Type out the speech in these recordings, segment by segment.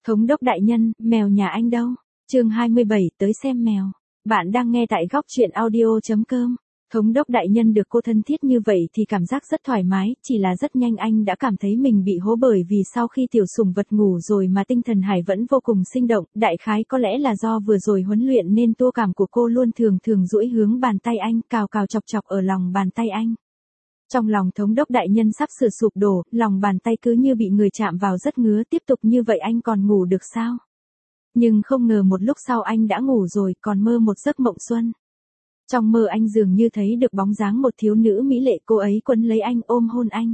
Thống đốc đại nhân, mèo nhà anh đâu? Chương 27, tới xem mèo. Bạn đang nghe tại góc truyện audio.com. Thống đốc đại nhân được cô thân thiết như vậy thì cảm giác rất thoải mái, chỉ là rất nhanh anh đã cảm thấy mình bị hố bởi vì sau khi tiểu sủng vật ngủ rồi mà tinh thần Hải vẫn vô cùng sinh động, đại khái có lẽ là do vừa rồi huấn luyện nên tua cảm của cô luôn thường thường duỗi hướng bàn tay anh, cào cào chọc chọc ở lòng bàn tay anh. Trong lòng thống đốc đại nhân sắp sửa sụp đổ, lòng bàn tay cứ như bị người chạm vào rất ngứa, tiếp tục như vậy anh còn ngủ được sao? Nhưng không ngờ một lúc sau anh đã ngủ rồi, còn mơ một giấc mộng xuân. Trong mơ anh dường như thấy được bóng dáng một thiếu nữ mỹ lệ, cô ấy quấn lấy anh, ôm hôn anh.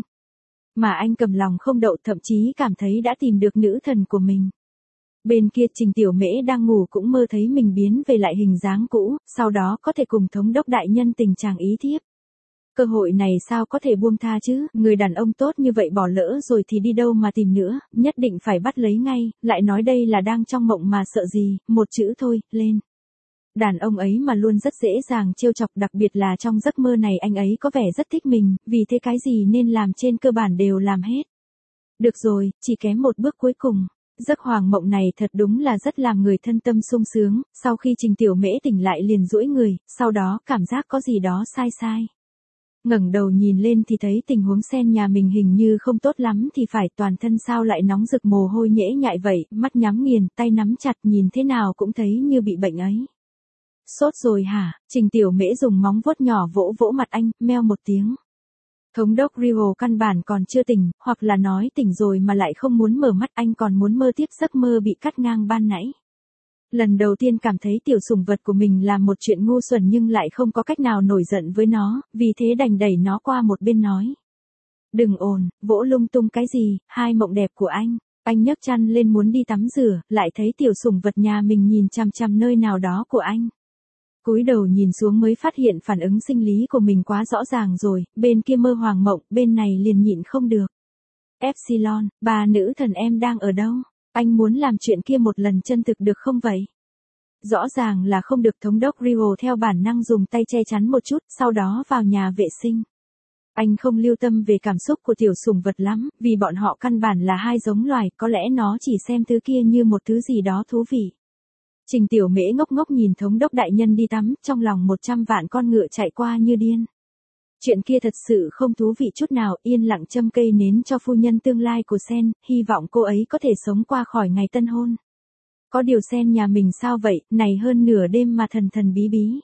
Mà anh cầm lòng không đậu, thậm chí cảm thấy đã tìm được nữ thần của mình. Bên kia Trình Tiểu Mễ đang ngủ cũng mơ thấy mình biến về lại hình dáng cũ, sau đó có thể cùng thống đốc đại nhân tình chàng ý thiếp. Cơ hội này sao có thể buông tha chứ, người đàn ông tốt như vậy bỏ lỡ rồi thì đi đâu mà tìm nữa, nhất định phải bắt lấy ngay, lại nói đây là đang trong mộng mà sợ gì, một chữ thôi, lên. Đàn ông ấy mà luôn rất dễ dàng trêu chọc, đặc biệt là trong giấc mơ này anh ấy có vẻ rất thích mình, vì thế cái gì nên làm trên cơ bản đều làm hết. Được rồi, chỉ kém một bước cuối cùng. Giấc hoàng mộng này thật đúng là rất làm người thân tâm sung sướng, sau khi Trình Tiểu Mễ tỉnh lại liền duỗi người, sau đó cảm giác có gì đó sai sai. Ngẩng đầu nhìn lên thì thấy tình huống sen nhà mình hình như không tốt lắm thì phải, toàn thân sao lại nóng rực mồ hôi nhễ nhại vậy, mắt nhắm nghiền, tay nắm chặt, nhìn thế nào cũng thấy như bị bệnh ấy. Sốt rồi hả? Trình Tiểu Mễ dùng móng vuốt nhỏ vỗ vỗ mặt anh, meo một tiếng. Thống đốc Rio căn bản còn chưa tỉnh, hoặc là nói tỉnh rồi mà lại không muốn mở mắt, anh còn muốn mơ tiếp giấc mơ bị cắt ngang ban nãy. Lần đầu tiên cảm thấy tiểu sủng vật của mình làm một chuyện ngu xuẩn nhưng lại không có cách nào nổi giận với nó, vì thế đành đẩy nó qua một bên nói. Đừng ồn, vỗ lung tung cái gì, hai mộng đẹp của anh. Anh nhấc chăn lên muốn đi tắm rửa, lại thấy tiểu sủng vật nhà mình nhìn chằm chằm nơi nào đó của anh. Cúi đầu nhìn xuống mới phát hiện phản ứng sinh lý của mình quá rõ ràng rồi, bên kia mơ hoàng mộng, bên này liền nhịn không được. Epsilon, bà nữ thần em đang ở đâu? Anh muốn làm chuyện kia một lần chân thực được không vậy? Rõ ràng là không được, thống đốc Rio theo bản năng dùng tay che chắn một chút, sau đó vào nhà vệ sinh. Anh không lưu tâm về cảm xúc của tiểu sủng vật lắm, vì bọn họ căn bản là hai giống loài, có lẽ nó chỉ xem thứ kia như một thứ gì đó thú vị. Trình Tiểu Mễ ngốc ngốc nhìn thống đốc đại nhân đi tắm, trong lòng 100 vạn con ngựa chạy qua như điên. Chuyện kia thật sự không thú vị chút nào, yên lặng châm cây nến cho phu nhân tương lai của Sen, hy vọng cô ấy có thể sống qua khỏi ngày tân hôn. Có điều Sen nhà mình sao vậy, này hơn nửa đêm mà thần thần bí bí.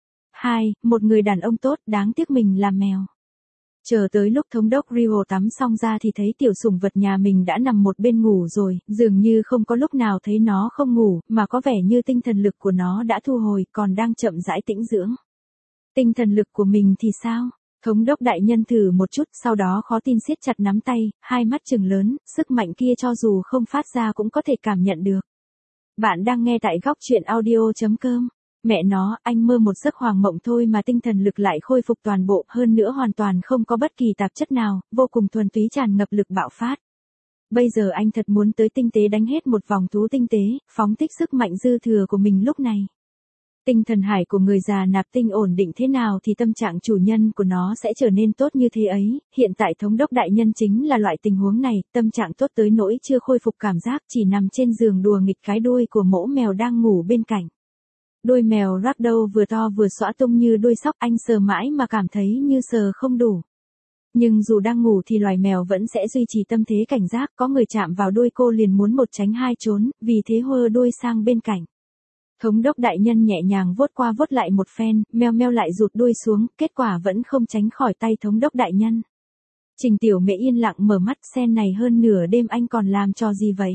Một người đàn ông tốt, đáng tiếc mình là mèo. Chờ tới lúc thống đốc Rio tắm xong ra thì thấy tiểu sủng vật nhà mình đã nằm một bên ngủ rồi, dường như không có lúc nào thấy nó không ngủ, mà có vẻ như tinh thần lực của nó đã thu hồi, còn đang chậm rãi tĩnh dưỡng. Tinh thần lực của mình thì sao? Thống đốc đại nhân thử một chút, sau đó khó tin siết chặt nắm tay, hai mắt trừng lớn, sức mạnh kia cho dù không phát ra cũng có thể cảm nhận được. Bạn đang nghe tại góc truyện audio.com. Mẹ nó, anh mơ một giấc hoàng mộng thôi mà tinh thần lực lại khôi phục toàn bộ, hơn nữa hoàn toàn không có bất kỳ tạp chất nào, vô cùng thuần túy tràn ngập lực bạo phát. Bây giờ anh thật muốn tới tinh tế đánh hết một vòng thú tinh tế, phóng thích sức mạnh dư thừa của mình lúc này. Tinh thần hải của người già nạp tinh ổn định thế nào thì tâm trạng chủ nhân của nó sẽ trở nên tốt như thế ấy, hiện tại thống đốc đại nhân chính là loại tình huống này, tâm trạng tốt tới nỗi chưa khôi phục cảm giác, chỉ nằm trên giường đùa nghịch cái đuôi của mỗ mèo đang ngủ bên cạnh. Đôi mèo ragdoll vừa to vừa xõa tung như đuôi sóc, anh sờ mãi mà cảm thấy như sờ không đủ. Nhưng dù đang ngủ thì loài mèo vẫn sẽ duy trì tâm thế cảnh giác, có người chạm vào đuôi cô liền muốn một tránh hai trốn, vì thế hơ đuôi sang bên cạnh. Thống đốc đại nhân nhẹ nhàng vuốt qua vuốt lại một phen, meo meo lại rụt đuôi xuống, kết quả vẫn không tránh khỏi tay thống đốc đại nhân. Trình Tiểu Mễ yên lặng mở mắt, Sen này hơn nửa đêm anh còn làm trò gì vậy?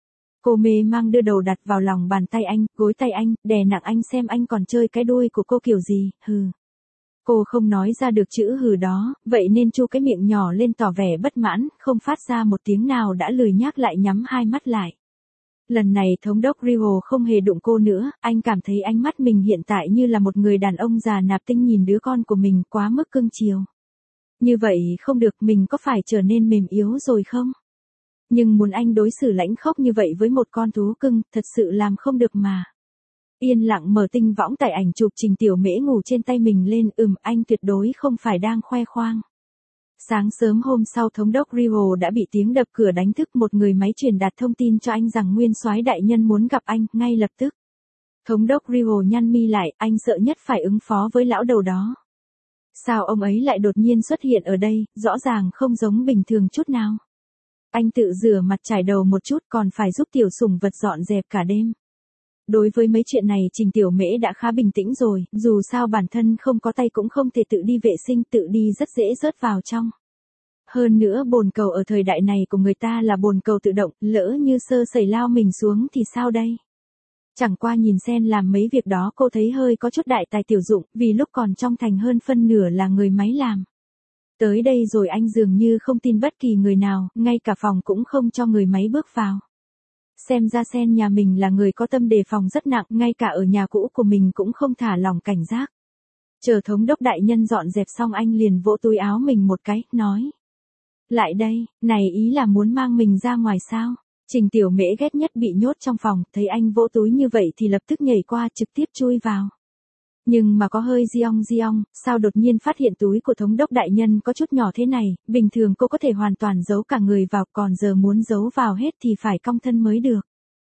Cô mê mang đưa đầu đặt vào lòng bàn tay anh, gối tay anh, đè nặng anh xem anh còn chơi cái đuôi của cô kiểu gì, hừ. Cô không nói ra được chữ hừ đó, vậy nên chu cái miệng nhỏ lên tỏ vẻ bất mãn, không phát ra một tiếng nào đã lười nhác lại nhắm hai mắt lại. Lần này thống đốc Rio không hề đụng cô nữa, anh cảm thấy ánh mắt mình hiện tại như là một người đàn ông già nạp tinh nhìn đứa con của mình quá mức cưng chiều. Như vậy không được, mình có phải trở nên mềm yếu rồi không? Nhưng muốn anh đối xử lãnh khốc như vậy với một con thú cưng, thật sự làm không được mà. Yên lặng mở tinh võng tải ảnh chụp Trình Tiểu Mễ ngủ trên tay mình lên, anh tuyệt đối không phải đang khoe khoang. Sáng sớm hôm sau thống đốc Riho đã bị tiếng đập cửa đánh thức, một người máy truyền đạt thông tin cho anh rằng nguyên soái đại nhân muốn gặp anh, ngay lập tức. Thống đốc Riho nhăn mi lại, anh sợ nhất phải ứng phó với lão đầu đó. Sao ông ấy lại đột nhiên xuất hiện ở đây, rõ ràng không giống bình thường chút nào. Anh tự rửa mặt chải đầu một chút còn phải giúp tiểu sủng vật dọn dẹp cả đêm. Đối với mấy chuyện này Trình Tiểu Mễ đã khá bình tĩnh rồi, dù sao bản thân không có tay cũng không thể tự đi vệ sinh, tự đi rất dễ rớt vào trong. Hơn nữa bồn cầu ở thời đại này của người ta là bồn cầu tự động, lỡ như sơ sẩy lao mình xuống thì sao đây? Chẳng qua nhìn Sen làm mấy việc đó cô thấy hơi có chút đại tài tiểu dụng, vì lúc còn trong thành hơn phân nửa là người máy làm. Tới đây rồi anh dường như không tin bất kỳ người nào, ngay cả phòng cũng không cho người máy bước vào. Xem ra Sen nhà mình là người có tâm đề phòng rất nặng, ngay cả ở nhà cũ của mình cũng không thả lỏng cảnh giác. Chờ thống đốc đại nhân dọn dẹp xong anh liền vỗ túi áo mình một cái, nói. Lại đây, này ý là muốn mang mình ra ngoài sao? Trình Tiểu Mễ ghét nhất bị nhốt trong phòng, thấy anh vỗ túi như vậy thì lập tức nhảy qua trực tiếp chui vào. Nhưng mà có hơi giong, sao đột nhiên phát hiện túi của thống đốc đại nhân có chút nhỏ thế này, bình thường cô có thể hoàn toàn giấu cả người vào, còn giờ muốn giấu vào hết thì phải cong thân mới được.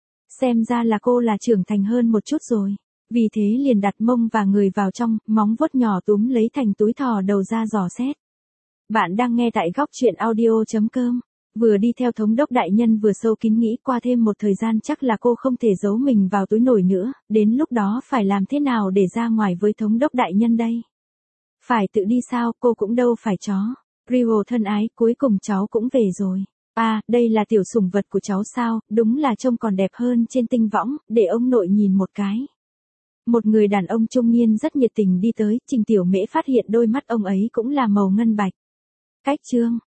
Xem ra là cô là trưởng thành hơn một chút rồi. Vì thế liền đặt mông và người vào trong, móng vuốt nhỏ túm lấy thành túi thò đầu ra dò xét. Bạn đang nghe tại góc truyện audio.com. Vừa đi theo thống đốc đại nhân vừa sâu kín nghĩ qua thêm một thời gian chắc là cô không thể giấu mình vào túi nổi nữa, đến lúc đó phải làm thế nào để ra ngoài với thống đốc đại nhân đây? Phải tự đi sao, cô cũng đâu phải chó. Riho thân ái, cuối cùng cháu cũng về rồi. À, đây là tiểu sủng vật của cháu sao, đúng là trông còn đẹp hơn trên tinh võng, để ông nội nhìn một cái. Một người đàn ông trung niên rất nhiệt tình đi tới, Trình Tiểu Mễ phát hiện đôi mắt ông ấy cũng là màu ngân bạch. Cách chương